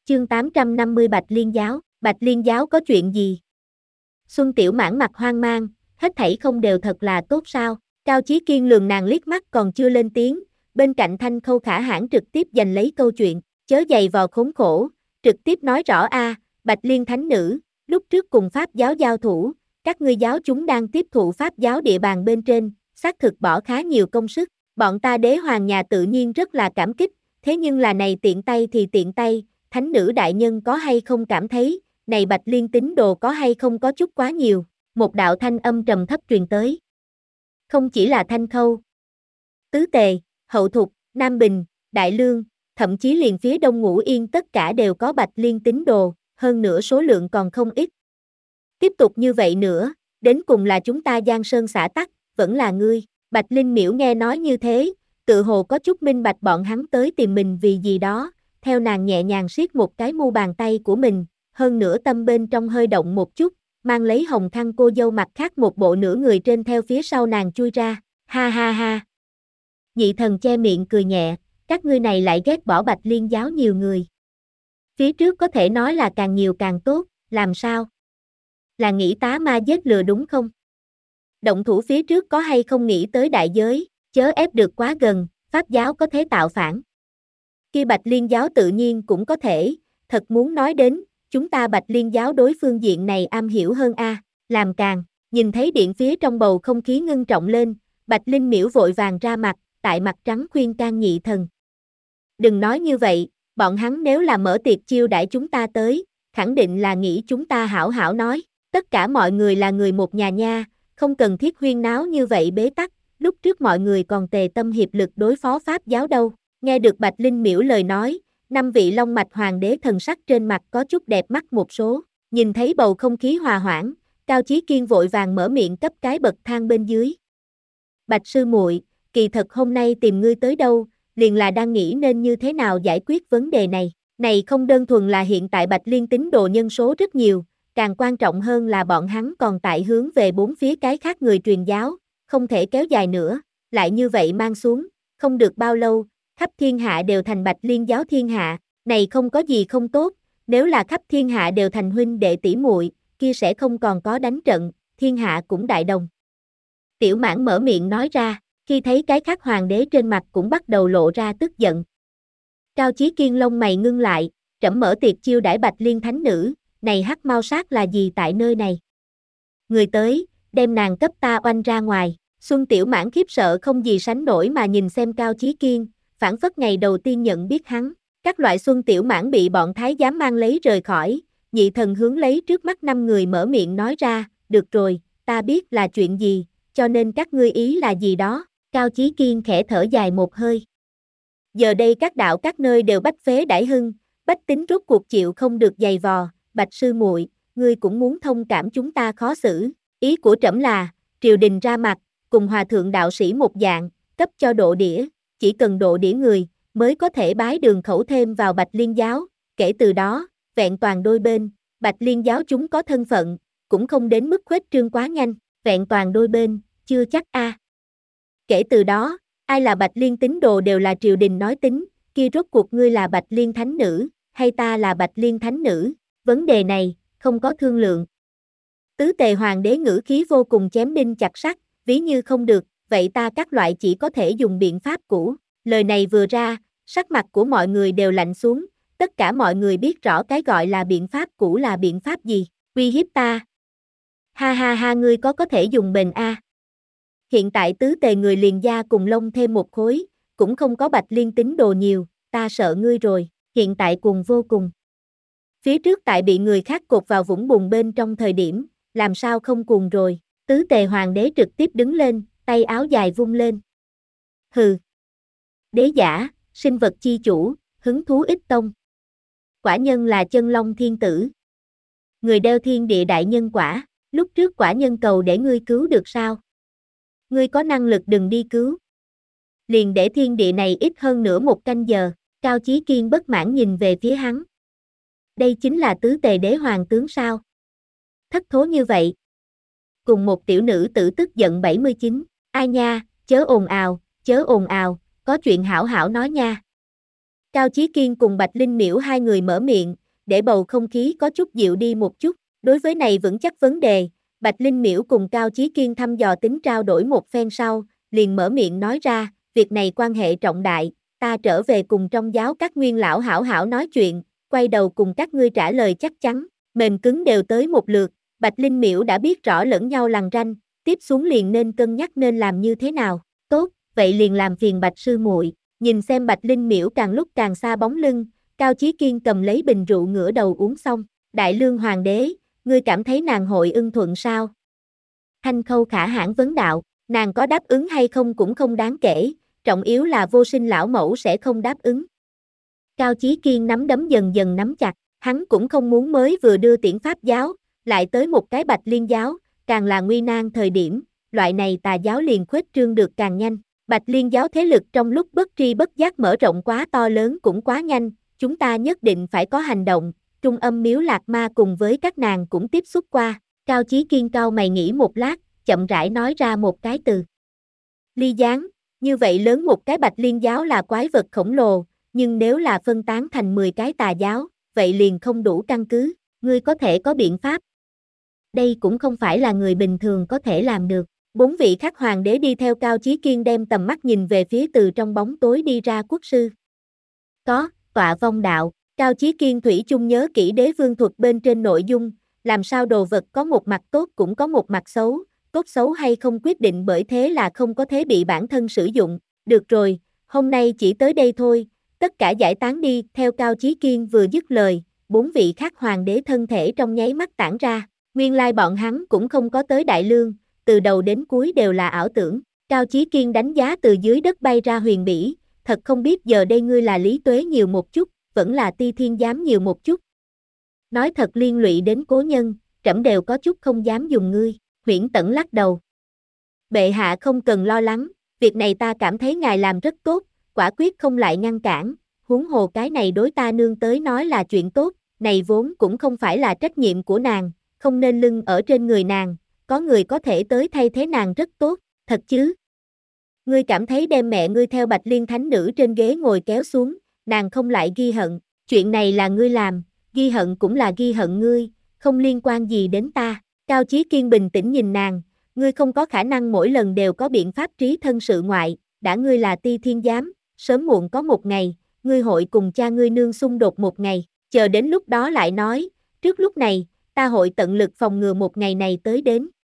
Chương 850 Bạch Liên Giáo. Bạch Liên Giáo có chuyện gì? Xuân Tiểu Mãn mặt hoang mang, hết thảy không đều thật là tốt sao? Cao Chí Kiên lườm nàng liếc mắt còn chưa lên tiếng, bên cạnh Thanh Khâu Khả Hãn trực tiếp giành lấy câu chuyện, chớ giày vò khốn khổ, trực tiếp nói rõ a, Bạch Liên Thánh Nữ, lúc trước cùng Pháp giáo giao thủ, các ngươi giáo chúng đang tiếp thụ Pháp giáo địa bàn bên trên, xác thực bỏ khá nhiều công sức, bọn ta Đế Hoàng nhà tự nhiên rất là cảm kích, thế nhưng là này tiện tay thì tiện tay, Thánh Nữ đại nhân có hay không cảm thấy, này Bạch Liên tín đồ có hay không có chút quá nhiều, một đạo thanh âm trầm thấp truyền tới. Không chỉ là Thanh Khâu, Tứ Tề, Hậu Thục, Nam Bình, Đại Lương, thậm chí liền phía Đông Ngũ Yên tất cả đều có Bạch Liên tín đồ, hơn nữa số lượng còn không ít. Tiếp tục như vậy nữa, đến cùng là chúng ta Giang Sơn xã tắc, vẫn là ngươi. Bạch Linh Miễu nghe nói như thế, tự hồ có chút minh bạch bọn hắn tới tìm mình vì gì đó, theo nàng nhẹ nhàng siết một cái mu bàn tay của mình, hơn nữa tâm bên trong hơi động một chút, mang lấy hồng khăn cô dâu mặt khác một bộ nửa người trên theo phía sau nàng chui ra, ha ha ha. Nhị thần che miệng cười nhẹ, các ngươi này lại ghét bỏ Bạch Liên giáo nhiều người. Phía trước có thể nói là càng nhiều càng tốt, làm sao? Là nghĩ tá ma giết lừa đúng không? Động thủ phía trước có hay không nghĩ tới đại giới, chớ ép được quá gần, Pháp giáo có thế tạo phản. Khi Bạch Liên giáo tự nhiên cũng có thể, thật muốn nói đến, chúng ta Bạch Liên giáo đối phương diện này am hiểu hơn a, làm càng, nhìn thấy điện phía trong bầu không khí ngưng trọng lên, Bạch Linh Miễu vội vàng ra mặt, tại mặt trắng khuyên can nhị thần. Đừng nói như vậy, bọn hắn nếu là mở tiệc chiêu đãi chúng ta tới, khẳng định là nghĩ chúng ta hảo hảo nói, tất cả mọi người là người một nhà nha, không cần thiết huyên náo như vậy bế tắc, lúc trước mọi người còn tề tâm hiệp lực đối phó Pháp giáo đâu. Nghe được Bạch Linh Miễu lời nói, 5 vị long mạch hoàng đế thần sắc trên mặt có chút đẹp mắt một số, nhìn thấy bầu không khí hòa hoãn, Cao Chí Kiên vội vàng mở miệng cấp cái bậc thang bên dưới. Bạch sư muội, kỳ thật hôm nay tìm ngươi tới đâu, liền là đang nghĩ nên như thế nào giải quyết vấn đề này. Này không đơn thuần là hiện tại Bạch Liên tín đồ nhân số rất nhiều, càng quan trọng hơn là bọn hắn còn tại hướng về bốn phía cái khác người truyền giáo, không thể kéo dài nữa, lại như vậy mang xuống, không được bao lâu, khắp thiên hạ đều thành Bạch Liên giáo thiên hạ, này không có gì không tốt, nếu là khắp thiên hạ đều thành huynh đệ tỷ muội, kia sẽ không còn có đánh trận, thiên hạ cũng đại đồng. Tiểu Mãn mở miệng nói ra, khi thấy cái khác hoàng đế trên mặt cũng bắt đầu lộ ra tức giận. Cao Chí Kiên lông mày ngưng lại, trẫm mở tiệc chiêu đãi Bạch Liên thánh nữ, này hắc mau sát là gì tại nơi này? Người tới, đem nàng cấp ta oanh ra ngoài. Xuân Tiểu Mãn khiếp sợ không gì sánh nổi mà nhìn xem Cao Chí Kiên, phảng phất ngày đầu tiên nhận biết hắn. Các loại Xuân Tiểu Mãn bị bọn thái giám mang lấy rời khỏi, nhị thần hướng lấy trước mắt 5 người mở miệng nói ra, được rồi, ta biết là chuyện gì, cho nên các ngươi ý là gì đó. Cao Chí Kiên khẽ thở dài một hơi. Giờ đây các đạo các nơi đều bách phế đãi hưng, bách tính rốt cuộc chịu không được giày vò, Bạch sư muội, ngươi cũng muốn thông cảm chúng ta khó xử. Ý của trẫm là, triều đình ra mặt, cùng hòa thượng đạo sĩ một dạng, cấp cho độ đĩa, chỉ cần độ đĩa người, mới có thể bái đường khẩu thêm vào Bạch Liên giáo, kể từ đó, vẹn toàn đôi bên, Bạch Liên giáo chúng có thân phận, cũng không đến mức khuếch trương quá nhanh, vẹn toàn đôi bên, chưa chắc a. Kể từ đó, ai là Bạch Liên tín đồ đều là triều đình nói tính, kia rốt cuộc ngươi là Bạch Liên thánh nữ, hay ta là Bạch Liên thánh nữ, vấn đề này, không có thương lượng. Tứ Tề hoàng đế ngữ khí vô cùng chém đinh chặt sắt, ví như không được, vậy ta các loại chỉ có thể dùng biện pháp cũ. Lời này vừa ra, sắc mặt của mọi người đều lạnh xuống, tất cả mọi người biết rõ cái gọi là biện pháp cũ là biện pháp gì, uy hiếp ta. Ha ha ha, ngươi có thể dùng bền a. Hiện tại Tứ Tề người liền da cùng lông thêm một khối, cũng không có Bạch Liên tín đồ nhiều, ta sợ ngươi rồi, hiện tại cùng vô cùng. Phía trước tại bị người khác cột vào vũng bùn bên trong thời điểm, làm sao không cuồng rồi, Tứ Tề hoàng đế trực tiếp đứng lên, tay áo dài vung lên. Hừ. Đế giả, sinh vật chi chủ, hứng thú ít tông. Quả nhân là chân long thiên tử. Người đeo thiên địa đại nhân quả, lúc trước quả nhân cầu để ngươi cứu được sao? Ngươi có năng lực đừng đi cứu. Liền để thiên địa này ít hơn nữa một canh giờ, Cao Chí Kiên bất mãn nhìn về phía hắn. Đây chính là Tứ Tề đế hoàng tướng sao? Thất thố như vậy. Cùng một tiểu nữ tử tức giận 79, ai nha, chớ ồn ào, có chuyện hảo hảo nói nha. Cao Chí Kiên cùng Bạch Linh Miễu hai người mở miệng, để bầu không khí có chút dịu đi một chút. Đối với này vững chắc vấn đề, Bạch Linh Miễu cùng Cao Chí Kiên thăm dò tính trao đổi một phen sau, liền mở miệng nói ra, việc này quan hệ trọng đại, ta trở về cùng trong giáo các nguyên lão hảo hảo nói chuyện, quay đầu cùng các ngươi trả lời chắc chắn, mềm cứng đều tới một lượt, Bạch Linh Miễu đã biết rõ lẫn nhau lằn ranh, tiếp xuống liền nên cân nhắc nên làm như thế nào, tốt, vậy liền làm phiền Bạch sư muội. Nhìn xem Bạch Linh Miễu càng lúc càng xa bóng lưng, Cao Chí Kiên cầm lấy bình rượu ngửa đầu uống xong, Đại Lương Hoàng đế, ngươi cảm thấy nàng hội ưng thuận sao? Thanh Khâu khả hãn vấn đạo, nàng có đáp ứng hay không cũng không đáng kể, trọng yếu là Vô Sinh lão mẫu sẽ không đáp ứng. Cao Chí Kiên nắm đấm dần dần nắm chặt, hắn cũng không muốn mới vừa đưa Tiễn Pháp giáo, lại tới một cái Bạch Liên giáo, càng là nguy nan thời điểm, loại này tà giáo liền khuếch trương được càng nhanh. Bạch Liên giáo thế lực trong lúc bất tri bất giác mở rộng quá to lớn cũng quá nhanh, chúng ta nhất định phải có hành động. Trung Âm Miếu Lạc Ma cùng với các nàng cũng tiếp xúc qua, Cao Chí Kiên cau mày nghĩ một lát, chậm rãi nói ra một cái từ. Ly gián, như vậy lớn một cái Bạch Liên giáo là quái vật khổng lồ, nhưng nếu là phân tán thành 10 cái tà giáo, vậy liền không đủ căn cứ, ngươi có thể có biện pháp. Đây cũng không phải là người bình thường có thể làm được. 4 vị khác hoàng đế đi theo Cao Chí Kiên đem tầm mắt nhìn về phía từ trong bóng tối đi ra quốc sư. Có, tọa vong đạo, Cao Chí Kiên thủy chung nhớ kỹ Đế Vương thuật bên trên nội dung, làm sao đồ vật có một mặt tốt cũng có một mặt xấu, tốt xấu hay không quyết định bởi thế là không có thế bị bản thân sử dụng. Được rồi, hôm nay chỉ tới đây thôi, tất cả giải tán đi, theo Cao Chí Kiên vừa dứt lời, 4 vị khác hoàng đế thân thể trong nháy mắt tản ra, nguyên lai bọn hắn cũng không có tới Đại Lương. Từ đầu đến cuối đều là ảo tưởng, Cao Chí Kiên đánh giá từ dưới đất bay ra Huyền Bỉ, thật không biết giờ đây ngươi là Lý Tuế nhiều một chút, vẫn là Ti Thiên Giám nhiều một chút. Nói thật liên lụy đến cố nhân, trẫm đều có chút không dám dùng ngươi, Huyễn Tẩn lắc đầu. Bệ hạ không cần lo lắng, việc này ta cảm thấy ngài làm rất tốt, quả quyết không lại ngăn cản, huống hồ cái này đối ta nương tới nói là chuyện tốt, này vốn cũng không phải là trách nhiệm của nàng, không nên lưng ở trên người nàng. Có người có thể tới thay thế nàng rất tốt, thật chứ? Ngươi cảm thấy đem mẹ ngươi theo Bạch Liên Thánh Nữ trên ghế ngồi kéo xuống, nàng không lại ghi hận, chuyện này là ngươi làm, ghi hận cũng là ghi hận ngươi, không liên quan gì đến ta. Cao Chí Kiên bình tĩnh nhìn nàng, ngươi không có khả năng mỗi lần đều có biện pháp trí thân sự ngoại, đã ngươi là Ti Thiên Giám, sớm muộn có một ngày, ngươi hội cùng cha ngươi nương xung đột một ngày, chờ đến lúc đó lại nói, trước lúc này, ta hội tận lực phòng ngừa một ngày này tới đến.